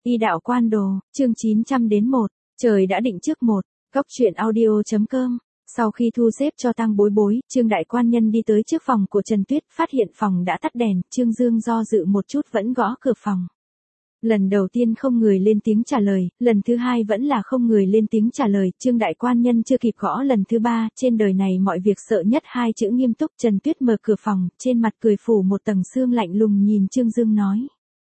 Y đạo quan đồ, chương 900-1, trời đã định trước một, góc truyện audio.com. Sau khi thu xếp cho tang bối bối, Trương đại quan nhân đi tới trước phòng của Trần Tuyết, phát hiện phòng đã tắt đèn, Trương Dương do dự một chút vẫn gõ cửa phòng. Lần đầu tiên không người lên tiếng trả lời, lần thứ hai vẫn là không người lên tiếng trả lời, Trương đại quan nhân chưa kịp gõ lần thứ ba, trên đời này mọi việc sợ nhất hai chữ nghiêm túc. Trần Tuyết mở cửa phòng, trên mặt cười phủ một tầng sương lạnh lùng nhìn Trương Dương nói.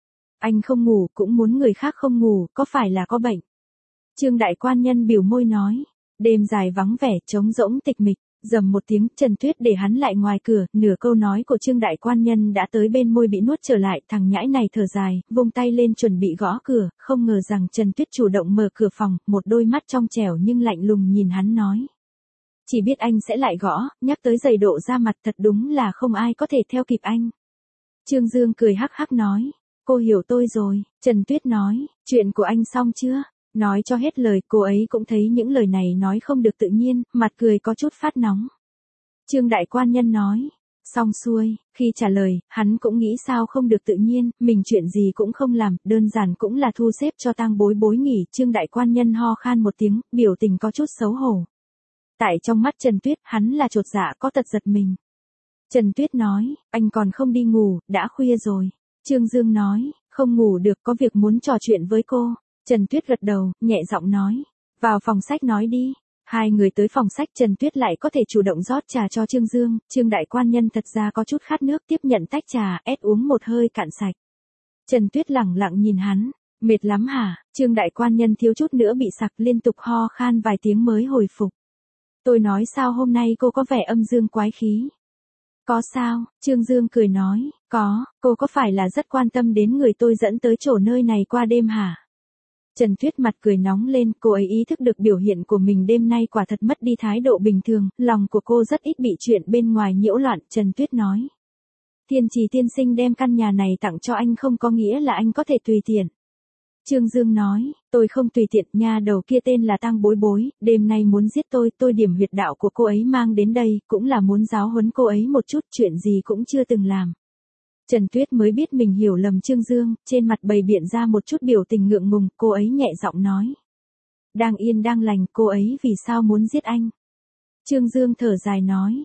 Anh không ngủ, cũng muốn người khác không ngủ, có phải là có bệnh? Trương đại quan nhân biểu môi nói. Đêm dài vắng vẻ, trống rỗng tịch mịch, rầm một tiếng, Trần Tuyết để hắn lại ngoài cửa, nửa câu nói của Trương đại quan nhân đã tới bên môi bị nuốt trở lại, thằng nhãi này thở dài, vung tay lên chuẩn bị gõ cửa, không ngờ rằng Trần Tuyết chủ động mở cửa phòng, một đôi mắt trong trẻo nhưng lạnh lùng nhìn hắn nói. Chỉ biết anh sẽ lại gõ, nhắc tới giày độ ra mặt, thật đúng là không ai có thể theo kịp anh. Trương Dương cười hắc hắc nói. Cô hiểu tôi rồi, Trần Tuyết nói, chuyện của anh xong chưa? Nói cho hết lời, cô ấy cũng thấy những lời này nói không được tự nhiên, mặt cười có chút phát nóng. Trương đại quan nhân nói, xong xuôi, khi trả lời, hắn cũng nghĩ sao không được tự nhiên, mình chuyện gì cũng không làm, đơn giản cũng là thu xếp cho tang bối bối nghỉ. Trương đại quan nhân ho khan một tiếng, biểu tình có chút xấu hổ. Tại trong mắt Trần Tuyết, hắn là chột dạ có tật giật mình. Trần Tuyết nói, anh còn không đi ngủ, đã khuya rồi. Trương Dương nói, không ngủ được, có việc muốn trò chuyện với cô. Trần Tuyết gật đầu, nhẹ giọng nói, vào phòng sách nói đi. Hai người tới phòng sách, Trần Tuyết lại có thể chủ động rót trà cho Trương Dương. Trương đại quan nhân thật ra có chút khát nước, tiếp nhận tách trà, ép uống một hơi cạn sạch. Trần Tuyết lẳng lặng nhìn hắn, mệt lắm hả? Trương đại quan nhân thiếu chút nữa bị sặc, liên tục ho khan vài tiếng mới hồi phục. Tôi nói sao hôm nay cô có vẻ âm dương quái khí? Có sao? Trương Dương cười nói, có, cô có phải là rất quan tâm đến người tôi dẫn tới chỗ nơi này qua đêm hả? Trần Tuyết mặt cười nóng lên, cô ấy ý thức được biểu hiện của mình đêm nay quả thật mất đi thái độ bình thường, lòng của cô rất ít bị chuyện bên ngoài nhiễu loạn. Trần Tuyết nói, Thiên Trì tiên sinh đem căn nhà này tặng cho anh không có nghĩa là anh có thể tùy tiện. Trương Dương nói, tôi không tùy tiện, nha đầu kia tên là tang bối bối, đêm nay muốn giết tôi điểm huyệt đạo của cô ấy mang đến đây, cũng là muốn giáo huấn cô ấy một chút, chuyện gì cũng chưa từng làm. Trần Tuyết mới biết mình hiểu lầm Trương Dương, trên mặt bày biện ra một chút biểu tình ngượng ngùng, cô ấy nhẹ giọng nói. Đang yên đang lành, cô ấy vì sao muốn giết anh? Trương Dương thở dài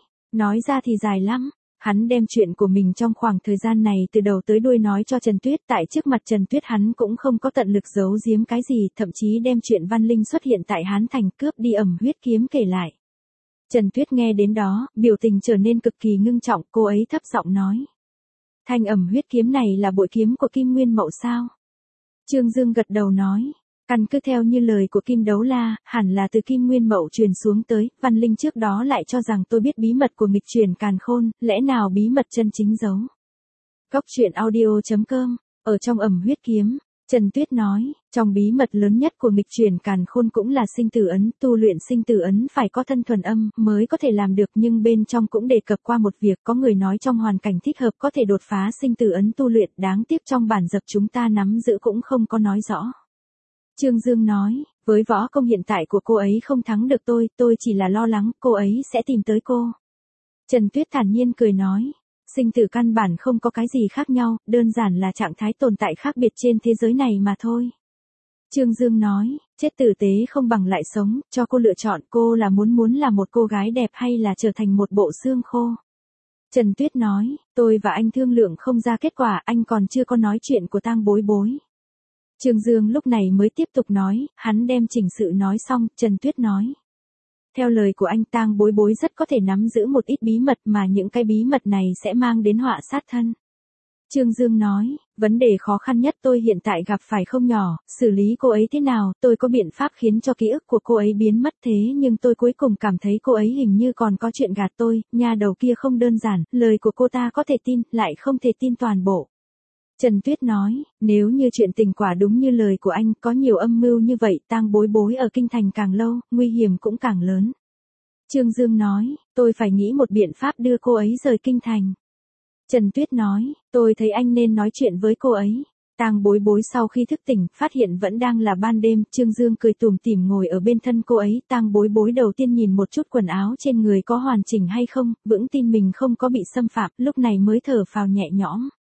nói ra thì dài lắm. Hắn đem chuyện của mình trong khoảng thời gian này từ đầu tới đuôi nói cho Trần Tuyết, tại trước mặt Trần Tuyết hắn cũng không có tận lực giấu giếm cái gì, thậm chí đem chuyện Văn Linh xuất hiện tại Hán Thành cướp đi ẩm huyết kiếm kể lại. Trần Tuyết nghe đến đó, biểu tình trở nên cực kỳ ngưng trọng, cô ấy thấp giọng nói. Thanh ẩm huyết kiếm này là bội kiếm của Kim Nguyên Mậu sao? Trương Dương gật đầu nói. Căn cứ theo như lời của Kim Đấu La, hẳn là từ Kim Nguyên Mậu truyền xuống tới, Văn Linh trước đó lại cho rằng tôi biết bí mật của nghịch truyền càn khôn, lẽ nào bí mật chân chính giấu? Góc truyện audio.com, ở trong ẩm huyết kiếm, Trần Tuyết nói, trong bí mật lớn nhất của nghịch truyền càn khôn cũng là sinh tử ấn, tu luyện sinh tử ấn phải có thân thuần âm mới có thể làm được, nhưng bên trong cũng đề cập qua một việc, có người nói trong hoàn cảnh thích hợp có thể đột phá sinh tử ấn tu luyện, đáng tiếc trong bản dập chúng ta nắm giữ cũng không có nói rõ. Trương Dương nói, với võ công hiện tại của cô ấy không thắng được tôi chỉ là lo lắng cô ấy sẽ tìm tới cô. Trần Tuyết thản nhiên cười nói, sinh tử căn bản không có cái gì khác nhau, đơn giản là trạng thái tồn tại khác biệt trên thế giới này mà thôi. Trương Dương nói, chết tử tế không bằng lại sống, cho cô lựa chọn, cô là muốn là một cô gái đẹp hay là trở thành một bộ xương khô. Trần Tuyết nói, tôi và anh thương lượng không ra kết quả, anh còn chưa có nói chuyện của tang bối bối. Trương Dương lúc này mới tiếp tục nói, hắn đem chỉnh sự nói xong, Trần Tuyết nói. Theo lời của anh, tang bối bối rất có thể nắm giữ một ít bí mật mà những cái bí mật này sẽ mang đến họa sát thân. Trương Dương nói, vấn đề khó khăn nhất tôi hiện tại gặp phải không nhỏ, xử lý cô ấy thế nào, tôi có biện pháp khiến cho ký ức của cô ấy biến mất, thế nhưng tôi cuối cùng cảm thấy cô ấy hình như còn có chuyện gạt tôi, nha đầu kia không đơn giản, lời của cô ta có thể tin, lại không thể tin toàn bộ. Trần Tuyết nói, nếu như chuyện tình quả đúng như lời của anh, có nhiều âm mưu như vậy, tang bối bối ở kinh thành càng lâu, nguy hiểm cũng càng lớn. Trương Dương nói, tôi phải nghĩ một biện pháp đưa cô ấy rời kinh thành. Trần Tuyết nói, tôi thấy anh nên nói chuyện với cô ấy. Tang bối bối sau khi thức tỉnh, phát hiện vẫn đang là ban đêm, Trương Dương cười tủm tỉm ngồi ở bên thân cô ấy, tang bối bối đầu tiên nhìn một chút quần áo trên người có hoàn chỉnh hay không, vững tin mình không có bị xâm phạm, lúc này mới thở phào nhẹ nhõm.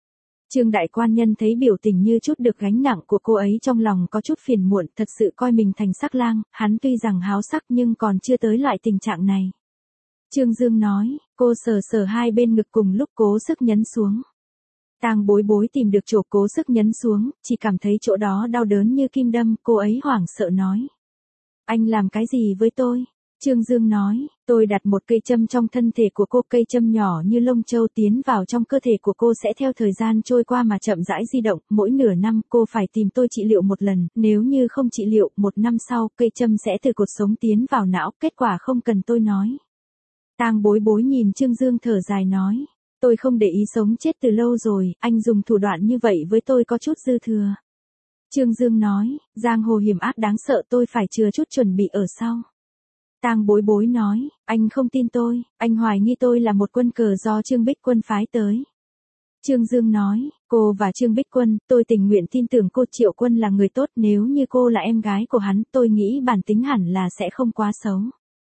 Trương đại quan nhân thấy biểu tình như chút được gánh nặng của cô ấy trong lòng có chút phiền muộn, thật sự coi mình thành sắc lang, hắn tuy rằng háo sắc nhưng còn chưa tới loại tình trạng này. Trương Dương nói, cô sờ sờ hai bên ngực cùng lúc cố sức nhấn xuống. Tang Bối Bối tìm được chỗ cố sức nhấn xuống, chỉ cảm thấy chỗ đó đau đớn như kim đâm, cô ấy hoảng sợ nói. Anh làm cái gì với tôi? Trương Dương nói, tôi đặt một cây châm trong thân thể của cô, cây châm nhỏ như lông châu tiến vào trong cơ thể của cô sẽ theo thời gian trôi qua mà chậm rãi di động, mỗi nửa năm cô phải tìm tôi trị liệu một lần, nếu như không trị liệu, một năm sau cây châm sẽ từ cột sống tiến vào não, kết quả không cần tôi nói. Tang Bối Bối nhìn Trương Dương thở dài nói, tôi không để ý sống chết từ lâu rồi, anh dùng thủ đoạn như vậy với tôi có chút dư thừa. Trương Dương nói, giang hồ hiểm ác đáng sợ, tôi phải chừa chút chuẩn bị ở sau. Tang Bối Bối nói, anh không tin tôi, anh hoài nghi tôi là một quân cờ do Trương Bích Quân phái tới. Trương Dương nói, cô và Trương Bích Quân, tôi tình nguyện tin tưởng cô. Triệu Quân là người tốt, nếu như cô là em gái của hắn, tôi nghĩ bản tính hẳn là sẽ không quá xấu.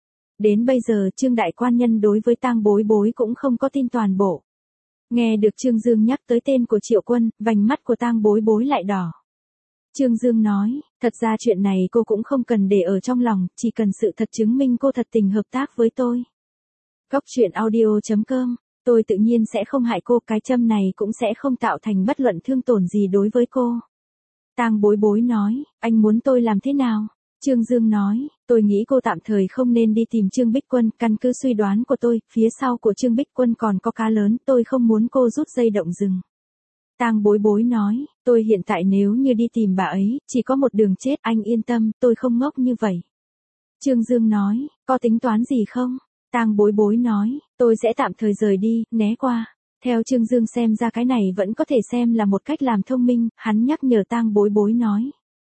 Đến bây giờ Trương đại quan nhân đối với Tang Bối Bối cũng không có tin toàn bộ. Nghe được Trương Dương nhắc tới tên của Triệu Quân, vành mắt của Tang Bối Bối lại đỏ. Trương Dương nói, thật ra chuyện này cô cũng không cần để ở trong lòng, chỉ cần sự thật chứng minh cô thật tình hợp tác với tôi. Cóc truyện audio.com, tôi tự nhiên sẽ không hại cô, cái châm này cũng sẽ không tạo thành bất luận thương tổn gì đối với cô. Tang Bối Bối nói, anh muốn tôi làm thế nào? Trương Dương nói, tôi nghĩ cô tạm thời không nên đi tìm Trương Bích Quân, căn cứ suy đoán của tôi, phía sau của Trương Bích Quân còn có cá lớn, tôi không muốn cô rút dây động rừng. Tang Bối Bối nói, tôi hiện tại nếu như đi tìm bà ấy, chỉ có một đường chết, anh yên tâm, tôi không ngốc như vậy. Trương Dương nói, có tính toán gì không? Tang Bối Bối nói, tôi sẽ tạm thời rời đi, né qua. Theo Trương Dương xem ra cái này vẫn có thể xem là một cách làm thông minh, hắn nhắc nhở Tang Bối Bối nói.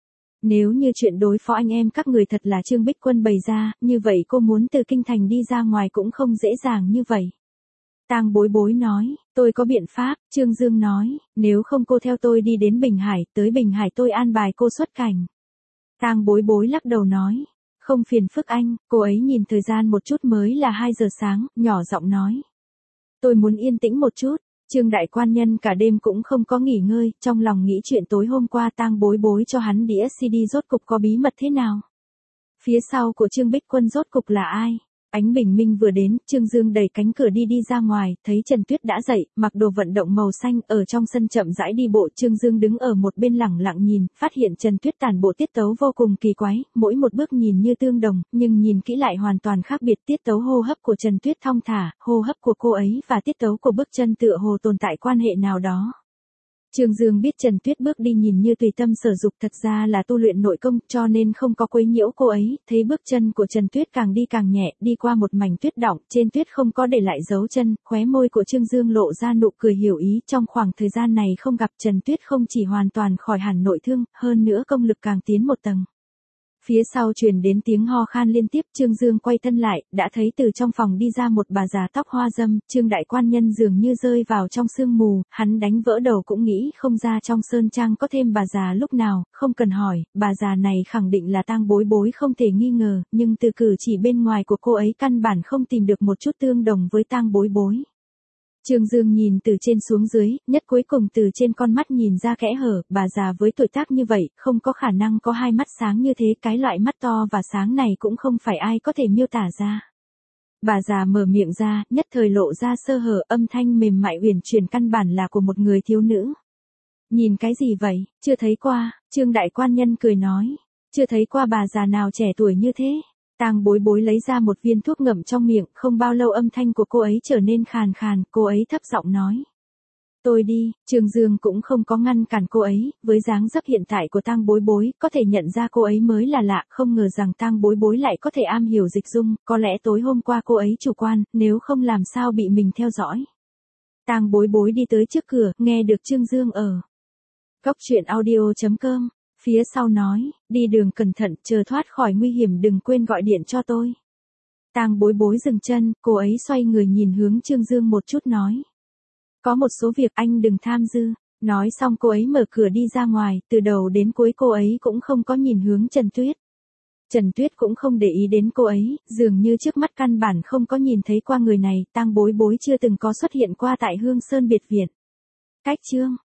Nếu như chuyện đối phó anh em các người thật là Trương Bích Quân bày ra, như vậy cô muốn từ kinh thành đi ra ngoài cũng không dễ dàng như vậy. Tang Bối Bối nói, tôi có biện pháp. Trương Dương nói, nếu không cô theo tôi đi đến Bình Hải, tới Bình Hải tôi an bài cô xuất cảnh. Tang Bối Bối lắc đầu nói, không phiền phức anh. Cô ấy nhìn thời gian một chút, mới là 2 giờ sáng, nhỏ giọng nói. Tôi muốn yên tĩnh một chút. Trương đại quan nhân cả đêm cũng không có nghỉ ngơi, trong lòng nghĩ chuyện tối hôm qua Tang Bối Bối cho hắn đĩa CD rốt cục có bí mật thế nào. Phía sau của Trương Bích Quân rốt cục là ai? Ánh bình minh vừa đến, Trương Dương đẩy cánh cửa đi ra ngoài, thấy Trần Tuyết đã dậy, mặc đồ vận động màu xanh, ở trong sân chậm rãi đi bộ. Trương Dương đứng ở một bên lẳng lặng nhìn, phát hiện Trần Tuyết tản bộ tiết tấu vô cùng kỳ quái, mỗi một bước nhìn như tương đồng, nhưng nhìn kỹ lại hoàn toàn khác biệt. Tiết tấu hô hấp của Trần Tuyết thong thả, hô hấp của cô ấy và tiết tấu của bước chân tựa hồ tồn tại quan hệ nào đó. Trương Dương biết Trần Tuyết bước đi nhìn như tùy tâm sở dục, thật ra là tu luyện nội công, cho nên không có quấy nhiễu cô ấy. Thấy bước chân của Trần Tuyết càng đi càng nhẹ, đi qua một mảnh tuyết đọng, trên tuyết không có để lại dấu chân, khóe môi của Trương Dương lộ ra nụ cười hiểu ý. Trong khoảng thời gian này không gặp, Trần Tuyết không chỉ hoàn toàn khỏi hẳn nội thương, hơn nữa công lực càng tiến một tầng. Phía sau truyền đến tiếng ho khan liên tiếp. Trương Dương quay thân lại, đã thấy từ trong phòng đi ra một bà già tóc hoa dâm. Trương đại quan nhân dường như rơi vào trong sương mù, hắn đánh vỡ đầu cũng nghĩ không ra trong sơn trang có thêm bà già lúc nào. Không cần hỏi, bà già này khẳng định là Tang Bối Bối không thể nghi ngờ, nhưng từ cử chỉ bên ngoài của cô ấy căn bản không tìm được một chút tương đồng với Tang Bối Bối. Trương Dương nhìn từ trên xuống dưới, nhất cuối cùng từ trên con mắt nhìn ra kẽ hở. Bà già với tuổi tác như vậy, không có khả năng có hai mắt sáng như thế, cái loại mắt to và sáng này cũng không phải ai có thể miêu tả ra. Bà già mở miệng ra, nhất thời lộ ra sơ hở, âm thanh mềm mại uyển chuyển căn bản là của một người thiếu nữ. Nhìn cái gì vậy, chưa thấy qua. Trương đại quan nhân cười nói, chưa thấy qua bà già nào trẻ tuổi như thế. Tang Bối Bối lấy ra một viên thuốc ngậm trong miệng, không bao lâu âm thanh của cô ấy trở nên khàn khàn, cô ấy thấp giọng nói. Tôi đi. Trương Dương cũng không có ngăn cản cô ấy, với dáng dấp hiện tại của Tang Bối Bối, có thể nhận ra cô ấy mới là lạ, không ngờ rằng Tang Bối Bối lại có thể am hiểu dịch dung, có lẽ tối hôm qua cô ấy chủ quan, nếu không làm sao bị mình theo dõi. Tang Bối Bối đi tới trước cửa, nghe được Trương Dương ở Cóc truyện audio.com. Phía sau nói, đi đường cẩn thận, chờ thoát khỏi nguy hiểm đừng quên gọi điện cho tôi. Tang Bối Bối dừng chân, cô ấy xoay người nhìn hướng Trương Dương một chút nói. Có một số việc anh đừng tham dư. Nói xong cô ấy mở cửa đi ra ngoài, từ đầu đến cuối cô ấy cũng không có nhìn hướng Trần Tuyết. Trần Tuyết cũng không để ý đến cô ấy, dường như trước mắt căn bản không có nhìn thấy qua người này. Tang Bối Bối chưa từng có xuất hiện qua tại Hương Sơn biệt viện. Cách chương